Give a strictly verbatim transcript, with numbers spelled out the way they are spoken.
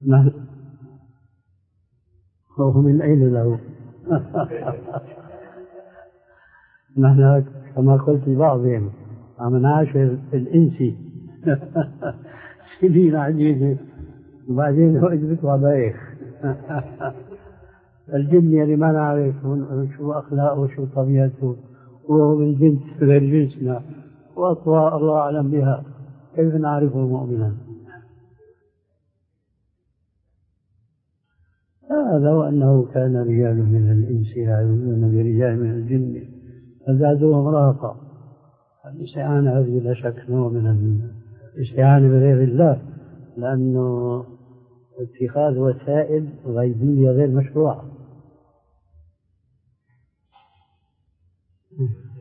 نحن هو من أين له؟ نحن كما قلت لبعضهم عم نعاشر الإنسي سنين عديدة وبعدين هو بيطلع بايخ. الجن اللي ما نعرف شو أخلاقه وشو طبيعته، وهو من جنس غير جنسنا، وأطواء الله أعلم بها، كيف نعرفه مؤمنا؟ هذا وأنه كان رجال من الإنس يعوذون برجال من الجن فزادوهم رهقا. الاستعانة هذه لا شك نوع من الاستعانة بغير الله، لأنه اتخاذ وسائل غيبية غير مشروعة.